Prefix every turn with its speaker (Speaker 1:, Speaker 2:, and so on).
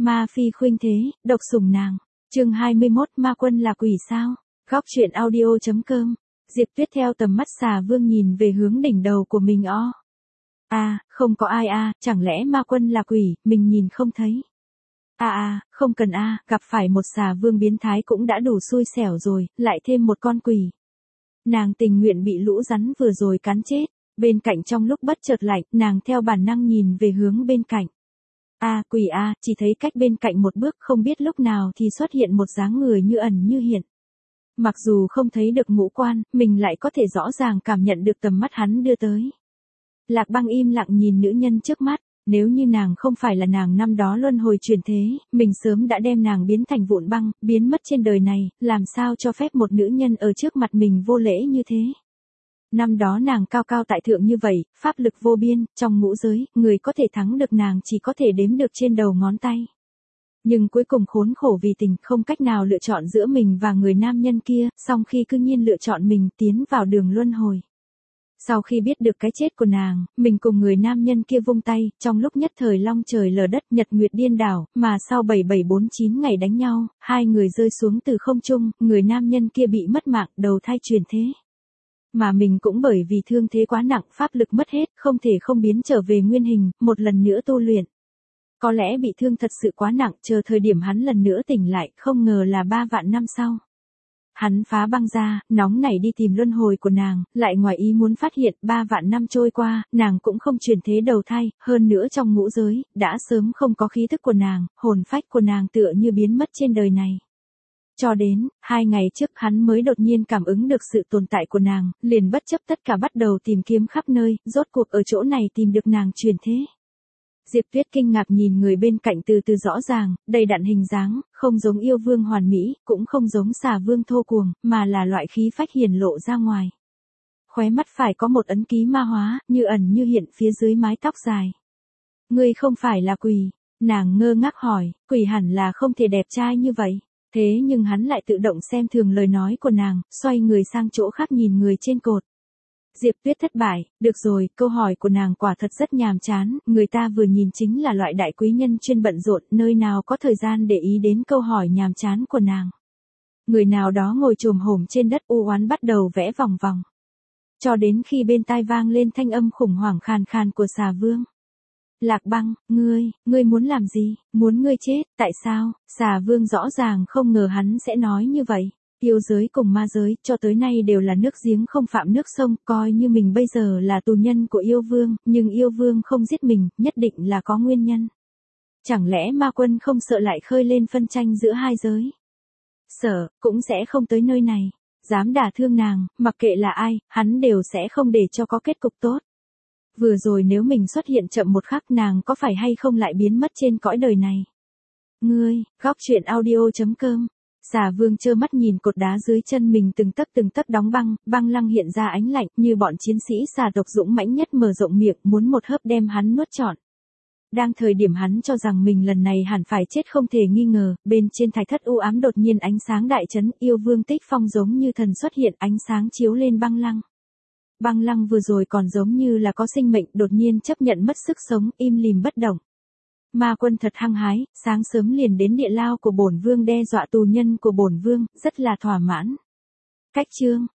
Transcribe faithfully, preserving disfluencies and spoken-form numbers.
Speaker 1: Ma phi khuynh thế, độc sủng nàng. Chương hai mươi mốt, ma quân là quỷ sao? Góc truyện audio chấm com. Diệp Tuyết theo tầm mắt xà vương nhìn về hướng đỉnh đầu của mình o. A, à, không có ai a, à, chẳng lẽ ma quân là quỷ, mình nhìn không thấy. A à, a, à, không cần a, à, gặp phải một xà vương biến thái cũng đã đủ xui xẻo rồi, lại thêm một con quỷ. Nàng tình nguyện bị lũ rắn vừa rồi cắn chết. Bên cạnh trong lúc bất chợt lạnh, nàng theo bản năng nhìn về hướng bên cạnh. A, à, quỷ a, à, chỉ thấy cách bên cạnh một bước không biết lúc nào thì xuất hiện một dáng người như ẩn như hiện. Mặc dù không thấy được ngũ quan, mình lại có thể rõ ràng cảm nhận được tầm mắt hắn đưa tới. Lạc Băng im lặng nhìn nữ nhân trước mắt, nếu như nàng không phải là nàng năm đó luân hồi chuyển thế, mình sớm đã đem nàng biến thành vụn băng, biến mất trên đời này, làm sao cho phép một nữ nhân ở trước mặt mình vô lễ như thế. Năm đó nàng cao cao tại thượng như vậy, pháp lực vô biên, trong ngũ giới, người có thể thắng được nàng chỉ có thể đếm được trên đầu ngón tay. Nhưng cuối cùng khốn khổ vì tình không cách nào lựa chọn giữa mình và người nam nhân kia, song khi cư nhiên lựa chọn mình tiến vào đường luân hồi. Sau khi biết được cái chết của nàng, mình cùng người nam nhân kia vung tay, trong lúc nhất thời long trời lở đất nhật nguyệt điên đảo, mà sau bảy bảy bốn chín ngày đánh nhau, hai người rơi xuống từ không trung, người nam nhân kia bị mất mạng, đầu thai truyền thế. Mà mình cũng bởi vì thương thế quá nặng, pháp lực mất hết, không thể không biến trở về nguyên hình, một lần nữa tu luyện. Có lẽ bị thương thật sự quá nặng, chờ thời điểm hắn lần nữa tỉnh lại, không ngờ là ba vạn năm sau. Hắn phá băng ra, nóng nảy đi tìm luân hồi của nàng, lại ngoài ý muốn phát hiện ba vạn năm trôi qua, nàng cũng không chuyển thế đầu thai, hơn nữa trong ngũ giới, đã sớm không có khí thức của nàng, hồn phách của nàng tựa như biến mất trên đời này. Cho đến, hai ngày trước hắn mới đột nhiên cảm ứng được sự tồn tại của nàng, liền bất chấp tất cả bắt đầu tìm kiếm khắp nơi, rốt cuộc ở chỗ này tìm được nàng chuyển thế. Diệp Tuyết kinh ngạc nhìn người bên cạnh từ từ rõ ràng, đầy đặn hình dáng, không giống yêu vương hoàn mỹ, cũng không giống xà vương thô cuồng, mà là loại khí phách hiển lộ ra ngoài. Khóe mắt phải có một ấn ký ma hóa, như ẩn như hiện phía dưới mái tóc dài. Ngươi không phải là quỷ, nàng ngơ ngác hỏi, quỷ hẳn là không thể đẹp trai như vậy. Thế nhưng hắn lại tự động xem thường lời nói của nàng, xoay người sang chỗ khác nhìn người trên cột. Diệp Tuyết thất bại, được rồi, câu hỏi của nàng quả thật rất nhàm chán, người ta vừa nhìn chính là loại đại quý nhân chuyên bận rộn, nơi nào có thời gian để ý đến câu hỏi nhàm chán của nàng. Người nào đó ngồi chồm hổm trên đất u oán bắt đầu vẽ vòng vòng. Cho đến khi bên tai vang lên thanh âm khủng hoảng khàn khàn của xà vương. Lạc Băng, ngươi, ngươi muốn làm gì, muốn ngươi chết, tại sao? Xà vương rõ ràng không ngờ hắn sẽ nói như vậy. Yêu giới cùng ma giới, cho tới nay đều là nước giếng không phạm nước sông, coi như mình bây giờ là tù nhân của yêu vương, nhưng yêu vương không giết mình, nhất định là có nguyên nhân. Chẳng lẽ ma quân không sợ lại khơi lên phân tranh giữa hai giới? Sợ, cũng sẽ không tới nơi này. Dám đả thương nàng, mặc kệ là ai, hắn đều sẽ không để cho có kết cục tốt. Vừa rồi nếu mình xuất hiện chậm một khắc nàng có phải hay không lại biến mất trên cõi đời này? Ngươi, góc truyện audio chấm com. Xà vương trơ mắt nhìn cột đá dưới chân mình từng tấc từng tấc đóng băng, băng lăng hiện ra ánh lạnh như bọn chiến sĩ xà tộc dũng mãnh nhất mở rộng miệng muốn một hớp đem hắn nuốt trọn. Đang thời điểm hắn cho rằng mình lần này hẳn phải chết không thể nghi ngờ, bên trên thạch thất u ám đột nhiên ánh sáng đại chấn, yêu vương Tích Phong giống như thần xuất hiện, ánh sáng chiếu lên băng lăng. Băng lăng vừa rồi còn giống như là có sinh mệnh, đột nhiên chấp nhận mất sức sống, im lìm bất động. Ma quân thật hăng hái, sáng sớm liền đến địa lao của bổn vương đe dọa tù nhân của bổn vương, rất là thỏa mãn. Cách chương